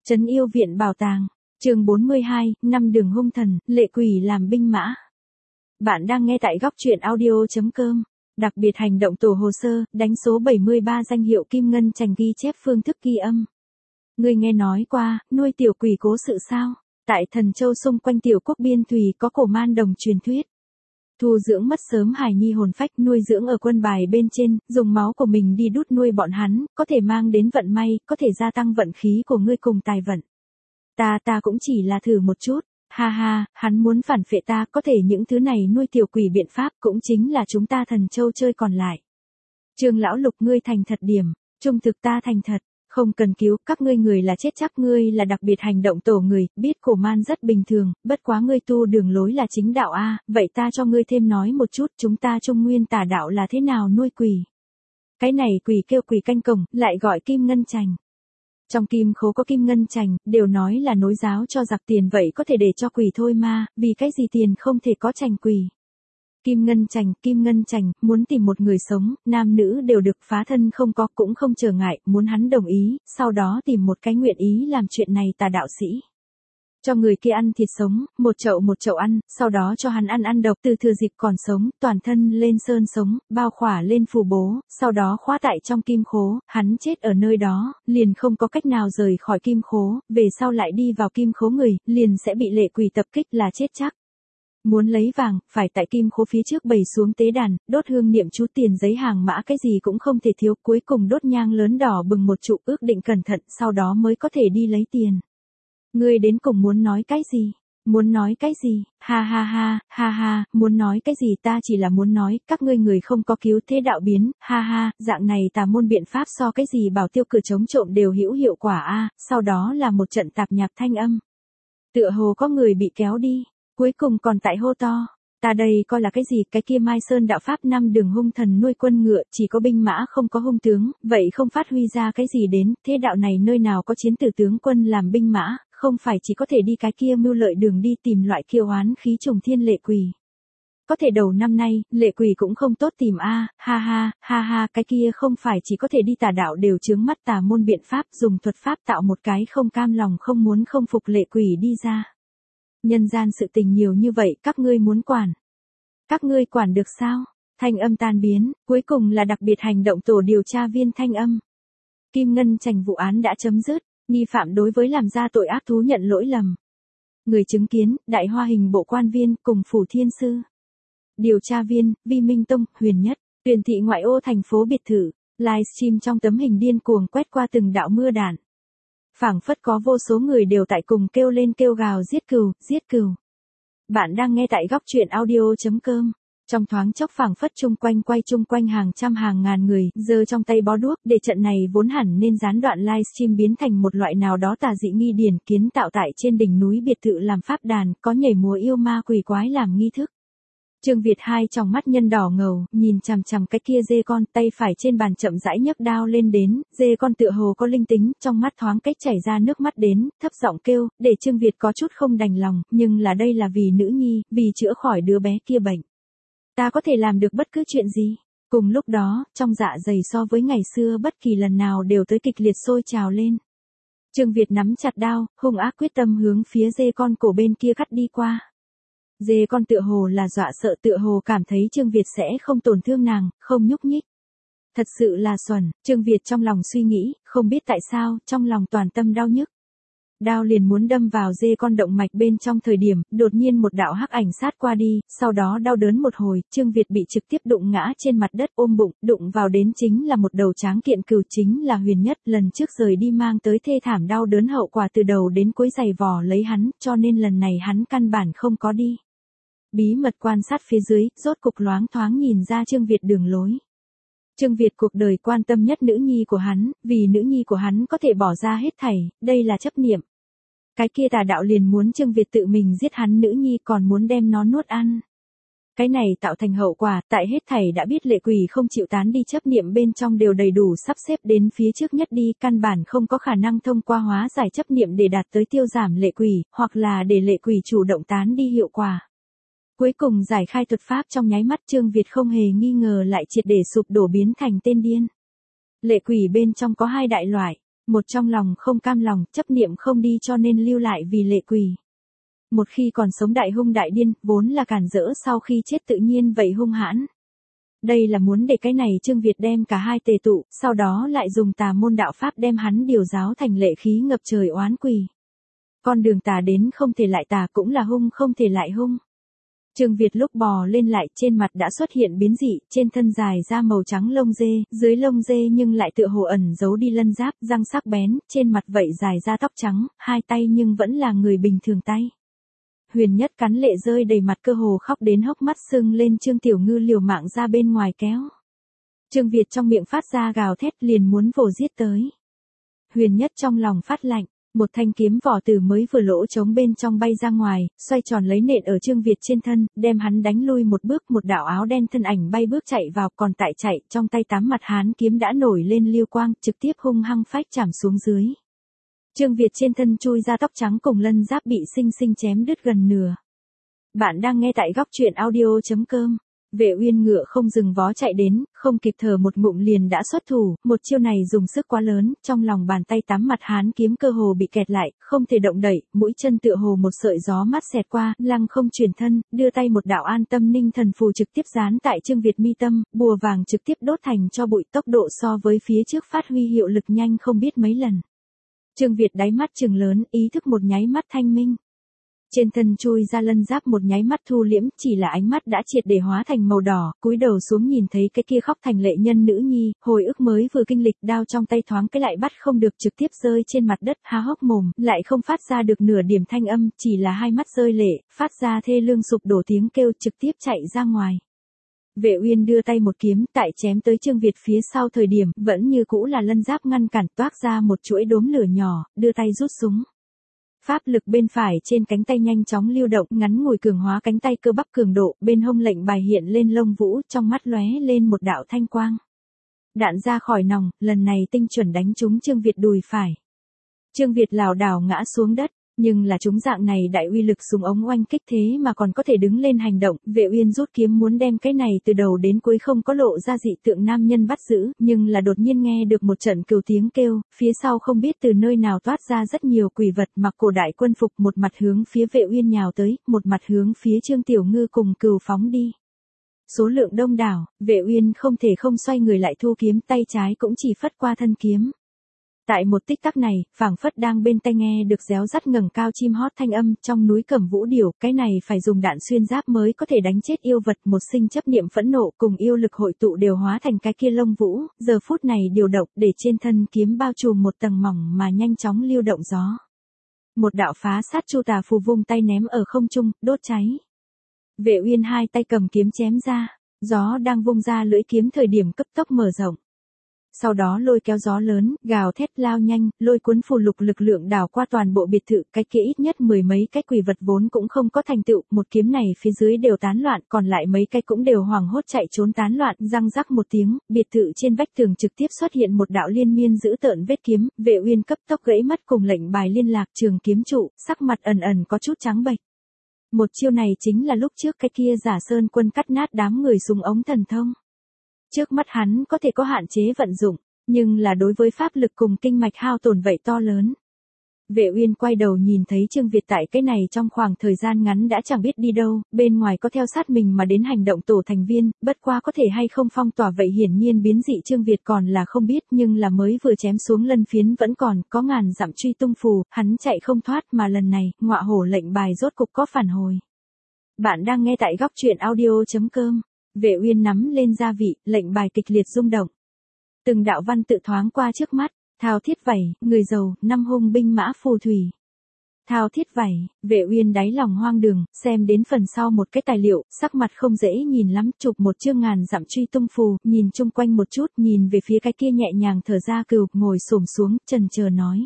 Trấn yêu viện bảo tàng, chương 42, năm đường hung thần, lệ quỷ làm binh mã. Bạn đang nghe tại góc truyện audio.com. Đặc biệt hành động tổ hồ sơ, đánh số 73 danh hiệu Kim Ngân Chành ghi chép phương thức ghi âm. Ngươi nghe nói qua, nuôi tiểu quỷ cố sự sao? Tại Thần Châu xung quanh tiểu quốc biên thùy có cổ man đồng truyền thuyết. Thu dưỡng mất sớm hài nhi hồn phách nuôi dưỡng ở quân bài bên trên, dùng máu của mình đi đút nuôi bọn hắn, có thể mang đến vận may, có thể gia tăng vận khí của ngươi cùng tài vận. Ta cũng chỉ là thử một chút, ha ha, hắn muốn phản phệ ta, có thể những thứ này nuôi tiểu quỷ biện pháp cũng chính là chúng ta Thần Châu chơi còn lại. Trương lão lục ngươi thành thật điểm, trung thực ta thành thật. Không cần cứu, các ngươi người là chết chắc, ngươi là đặc biệt hành động tổ người, biết cổ man rất bình thường, bất quá ngươi tu đường lối là chính đạo a, vậy ta cho ngươi thêm nói một chút, chúng ta Trung Nguyên tà đạo là thế nào nuôi quỷ. Cái này quỷ kêu quỷ canh cổng, lại gọi Kim Ngân Chành. Trong kim khố có Kim Ngân Chành, đều nói là nối giáo cho giặc tiền, vậy có thể để cho quỷ thôi mà, vì cái gì tiền không thể có chành quỷ. Kim Ngân Chành, muốn tìm một người sống, nam nữ đều được, phá thân không có cũng không trở ngại, muốn hắn đồng ý, sau đó tìm một cái nguyện ý làm chuyện này tà đạo sĩ. Cho người kia ăn thịt sống, một chậu ăn, sau đó cho hắn ăn độc, từ thừa dịp còn sống, toàn thân lên sơn sống, bao khỏa lên phù bố, sau đó khóa tại trong kim khố, hắn chết ở nơi đó, liền không có cách nào rời khỏi kim khố, về sau lại đi vào kim khố người, liền sẽ bị lệ quỷ tập kích là chết chắc. Muốn lấy vàng, phải tại kim khố phía trước bày xuống tế đàn, đốt hương niệm chú, tiền giấy hàng mã, cái gì cũng không thể thiếu, cuối cùng đốt nhang lớn đỏ bừng một trụ, ước định cẩn thận, sau đó mới có thể đi lấy tiền. Ngươi đến cùng muốn nói cái gì? Muốn nói cái gì? Ha, muốn nói cái gì? Ta chỉ là muốn nói, các ngươi người không có cứu thế đạo biến, ha, dạng này tà môn biện pháp so cái gì bảo tiêu cửa chống trộm đều hữu hiệu quả a, sau đó là một trận tạp nhạp thanh âm. Tựa hồ có người bị kéo đi. Cuối cùng còn tại hô to, ta đây coi là cái gì, cái kia Mai Sơn đạo pháp năm đường hung thần nuôi quân ngựa, chỉ có binh mã không có hung tướng, vậy không phát huy ra cái gì đến, thế đạo này nơi nào có chiến tử tướng quân làm binh mã, không phải chỉ có thể đi cái kia mưu lợi đường đi tìm loại kiêu oán khí trùng thiên lệ quỷ. Có thể đầu năm nay, lệ quỷ cũng không tốt tìm a, ha, cái kia không phải chỉ có thể đi tà đạo đều chướng mắt tà môn biện pháp, dùng thuật pháp tạo một cái không cam lòng không muốn không phục lệ quỷ đi ra. Nhân gian sự tình nhiều như vậy, các ngươi muốn quản. Các ngươi quản được sao? Thanh âm tan biến, cuối cùng là đặc biệt hành động tổ điều tra viên thanh âm. Kim Ngân Chành vụ án đã chấm dứt, nghi phạm đối với làm ra tội ác thú nhận lỗi lầm. Người chứng kiến, Đại Hoa Hình bộ quan viên cùng Phủ Thiên Sư. Điều tra viên, Vi Minh Tông, Huyền Nhất, Tuyền thị ngoại ô thành phố biệt thự, livestream trong tấm hình điên cuồng quét qua từng đạo mưa đạn. Phảng phất có vô số người đều tại cùng kêu lên kêu gào giết cừu. Bạn đang nghe tại góc truyện audio.com. Trong thoáng chốc phảng phất quay chung quanh hàng trăm hàng ngàn người, giơ trong tay bó đuốc, để trận này vốn hẳn nên gián đoạn livestream biến thành một loại nào đó tà dị nghi điển kiến tạo tại trên đỉnh núi biệt thự làm pháp đàn, có nhảy múa yêu ma quỷ quái làm nghi thức. Trương Việt hai trong mắt nhân đỏ ngầu, nhìn chằm chằm cái kia dê con, tay phải trên bàn chậm rãi nhấc đao lên đến, dê con tựa hồ có linh tính, trong mắt thoáng cách chảy ra nước mắt đến, thấp giọng kêu, để Trương Việt có chút không đành lòng, nhưng là đây là vì nữ nhi, vì chữa khỏi đứa bé kia bệnh. Ta có thể làm được bất cứ chuyện gì. Cùng lúc đó, trong dạ dày so với ngày xưa bất kỳ lần nào đều tới kịch liệt sôi trào lên. Trương Việt nắm chặt đao, hung ác quyết tâm hướng phía dê con cổ bên kia cắt đi qua. Dê con tựa hồ là dọa sợ, tựa hồ cảm thấy Trương Việt sẽ không tổn thương nàng, không nhúc nhích. Thật sự là xuẩn, Trương Việt trong lòng suy nghĩ, không biết tại sao, trong lòng toàn tâm đau nhức. Đao liền muốn đâm vào dê con động mạch bên trong thời điểm, đột nhiên một đạo hắc ảnh sát qua đi, sau đó đau đớn một hồi, Trương Việt bị trực tiếp đụng ngã trên mặt đất ôm bụng, đụng vào đến chính là một đầu tráng kiện cừu, chính là Huyền Nhất, lần trước rời đi mang tới thê thảm đau đớn hậu quả từ đầu đến cuối giày vò lấy hắn, cho nên lần này hắn căn bản không có đi. Bí mật quan sát phía dưới, rốt cục loáng thoáng nhìn ra Trương Việt đường lối. Trương Việt cuộc đời quan tâm nhất nữ nhi của hắn, vì nữ nhi của hắn có thể bỏ ra hết thảy, đây là chấp niệm. Cái kia tà đạo liền muốn Trương Việt tự mình giết hắn nữ nhi, còn muốn đem nó nuốt ăn. Cái này tạo thành hậu quả, tại hết thảy đã biết lệ quỷ không chịu tán đi chấp niệm bên trong đều đầy đủ sắp xếp đến phía trước nhất đi, căn bản không có khả năng thông qua hóa giải chấp niệm để đạt tới tiêu giảm lệ quỷ, hoặc là để lệ quỷ chủ động tán đi hiệu quả. Cuối cùng giải khai thuật pháp trong nháy mắt, Trương Việt không hề nghi ngờ lại triệt để sụp đổ biến thành tên điên. Lệ quỷ bên trong có hai đại loại. Một trong lòng không cam lòng, chấp niệm không đi cho nên lưu lại vì lệ quỷ. Một khi còn sống đại hung đại điên, vốn là cản rỡ, sau khi chết tự nhiên vậy hung hãn. Đây là muốn để cái này Trương Việt đem cả hai tề tụ, sau đó lại dùng tà môn đạo pháp đem hắn điều giáo thành lệ khí ngập trời oán quỷ. Con đường tà đến không thể lại tà, cũng là hung không thể lại hung. Trương Việt lúc bò lên lại, trên mặt đã xuất hiện biến dị, trên thân dài ra màu trắng lông dê, dưới lông dê nhưng lại tựa hồ ẩn giấu đi lân giáp, răng sắc bén, trên mặt vậy dài ra tóc trắng, hai tay nhưng vẫn là người bình thường tay. Huyền Nhất cắn lệ rơi đầy mặt, cơ hồ khóc đến hốc mắt sưng lên. Trương Tiểu Ngư liều mạng ra bên ngoài kéo. Trương Việt trong miệng phát ra gào thét, liền muốn vồ giết tới. Huyền Nhất trong lòng phát lạnh, một thanh kiếm vỏ từ mới vừa lỗ trống bên trong bay ra ngoài, xoay tròn lấy nện ở Trương Việt trên thân, đem hắn đánh lui một bước. Một đạo áo đen thân ảnh bay bước chạy vào, còn tại chạy, trong tay tám mặt hán kiếm đã nổi lên liêu quang, trực tiếp hung hăng phách chạm xuống dưới. Trương Việt trên thân chui ra tóc trắng cùng lân giáp bị sinh sinh chém đứt gần nửa. Bạn đang nghe tại góc truyện audio.com. Vệ Uyên ngựa không dừng vó chạy đến, không kịp thở một ngụm liền đã xuất thủ, một chiêu này dùng sức quá lớn, trong lòng bàn tay tám mặt hán kiếm cơ hồ bị kẹt lại, không thể động đậy, mũi chân tựa hồ một sợi gió mát xẹt qua, lăng không chuyển thân, đưa tay một đạo an tâm ninh thần phù trực tiếp dán tại Trương Việt mi tâm, bùa vàng trực tiếp đốt thành cho bụi, tốc độ so với phía trước phát huy hiệu lực nhanh không biết mấy lần. Trương Việt đáy mắt trừng lớn, ý thức một nháy mắt thanh minh. Trên thân chui ra lân giáp một nháy mắt thu liễm, chỉ là ánh mắt đã triệt để hóa thành màu đỏ, cúi đầu xuống nhìn thấy cái kia khóc thành lệ nhân nữ nhi, hồi ức mới vừa kinh lịch, đao trong tay thoáng cái lại bắt không được, trực tiếp rơi trên mặt đất, há hốc mồm, lại không phát ra được nửa điểm thanh âm, chỉ là hai mắt rơi lệ, phát ra thê lương sụp đổ tiếng kêu, trực tiếp chạy ra ngoài. Vệ Uyên đưa tay một kiếm, tại chém tới Trương Việt phía sau thời điểm, vẫn như cũ là lân giáp ngăn cản, toát ra một chuỗi đốm lửa nhỏ, đưa tay rút súng. Pháp lực bên phải trên cánh tay nhanh chóng lưu động, ngắn ngủi cường hóa cánh tay cơ bắp cường độ, bên hông lệnh bài hiện lên lông vũ, trong mắt lóe lên một đạo thanh quang. Đạn ra khỏi nòng, lần này tinh chuẩn đánh trúng Trương Việt đùi phải. Trương Việt lảo đảo ngã xuống đất. Nhưng là chúng dạng này đại uy lực súng ống oanh kích thế mà còn có thể đứng lên hành động, Vệ Uyên rút kiếm muốn đem cái này từ đầu đến cuối không có lộ ra dị tượng nam nhân bắt giữ, nhưng là đột nhiên nghe được một trận cừu tiếng kêu, phía sau không biết từ nơi nào toát ra rất nhiều quỷ vật mặc cổ đại quân phục, một mặt hướng phía Vệ Uyên nhào tới, một mặt hướng phía Trương Tiểu Ngư cùng cừu phóng đi. Số lượng đông đảo, Vệ Uyên không thể không xoay người lại thu kiếm, tay trái cũng chỉ phất qua thân kiếm. Tại một tích tắc này, phảng phất đang bên tai nghe được réo rắt ngẩng cao chim hót thanh âm, trong núi Cẩm Vũ Điểu, cái này phải dùng đạn xuyên giáp mới có thể đánh chết yêu vật, một sinh chấp niệm phẫn nộ cùng yêu lực hội tụ đều hóa thành cái kia lông vũ, giờ phút này điều động để trên thân kiếm bao trùm một tầng mỏng mà nhanh chóng lưu động gió. Một đạo phá sát chu tà phù vung tay ném ở không trung, đốt cháy. Vệ Uyên hai tay cầm kiếm chém ra, gió đang vung ra lưỡi kiếm thời điểm cấp tốc mở rộng. Sau đó lôi kéo gió lớn, gào thét lao nhanh, lôi cuốn phù lục lực lượng đảo qua toàn bộ biệt thự, cái kia ít nhất mười mấy cái quỷ vật vốn cũng không có thành tựu, một kiếm này phía dưới đều tán loạn, còn lại mấy cái cũng đều hoảng hốt chạy trốn tán loạn, răng rắc một tiếng, biệt thự trên vách tường trực tiếp xuất hiện một đạo liên miên dữ tợn vết kiếm, Vệ Uyên cấp tốc gãy mất cùng lệnh bài liên lạc, trường kiếm trụ, sắc mặt ẩn ẩn có chút trắng bệch. Một chiêu này chính là lúc trước cái kia Giả Sơn Quân cắt nát đám người súng ống thần thông. Trước mắt hắn có thể có hạn chế vận dụng, nhưng là đối với pháp lực cùng kinh mạch hao tổn vậy to lớn. Vệ Uyên quay đầu nhìn thấy Trương Việt tại cái này trong khoảng thời gian ngắn đã chẳng biết đi đâu, bên ngoài có theo sát mình mà đến hành động tổ thành viên, bất qua có thể hay không phong tỏa vậy hiển nhiên biến dị Trương Việt còn là không biết, nhưng là mới vừa chém xuống lân phiến vẫn còn, có ngàn dặm truy tung phù, hắn chạy không thoát mà lần này, ngọa hổ lệnh bài rốt cục có phản hồi. Bạn đang nghe tại góc truyện audio.com. Vệ Uyên nắm lên gia vị, lệnh bài kịch liệt rung động. Từng đạo văn tự thoáng qua trước mắt, thao thiết vảy, người giàu, năm hung binh mã phù thủy. Thao thiết vảy, Vệ Uyên đáy lòng hoang đường, xem đến phần sau một cái tài liệu, sắc mặt không dễ nhìn lắm, chụp một chương ngàn dặm truy tung phù, nhìn chung quanh một chút, nhìn về phía cái kia nhẹ nhàng thở ra cừu, ngồi xổm xuống, chần chờ nói.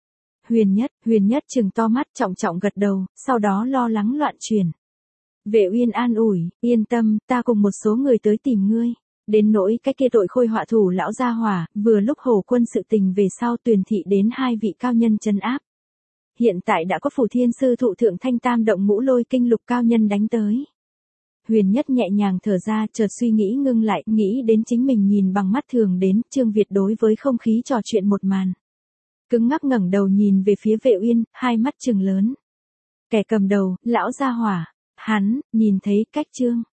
Huyền Nhất trừng to mắt trọng trọng gật đầu, sau đó lo lắng loạn truyền. Vệ Uyên an ủi, yên tâm, ta cùng một số người tới tìm ngươi. Đến nỗi cái kia tội khôi họa thủ lão gia hỏa, vừa lúc Hồ Quân sự tình về sau Tuyền thị đến hai vị cao nhân trấn áp. Hiện tại đã có Phủ Thiên sư thụ thượng Thanh Tam động ngũ lôi kinh lục cao nhân đánh tới. Huyền Nhất nhẹ nhàng thở ra, chợt suy nghĩ ngưng lại, nghĩ đến chính mình nhìn bằng mắt thường đến Trương Việt đối với không khí trò chuyện một màn. cứng ngắc ngẩng đầu nhìn về phía Vệ Uyên, hai mắt trừng lớn. Kẻ cầm đầu, lão gia hỏa. Hắn, nhìn thấy cách Trương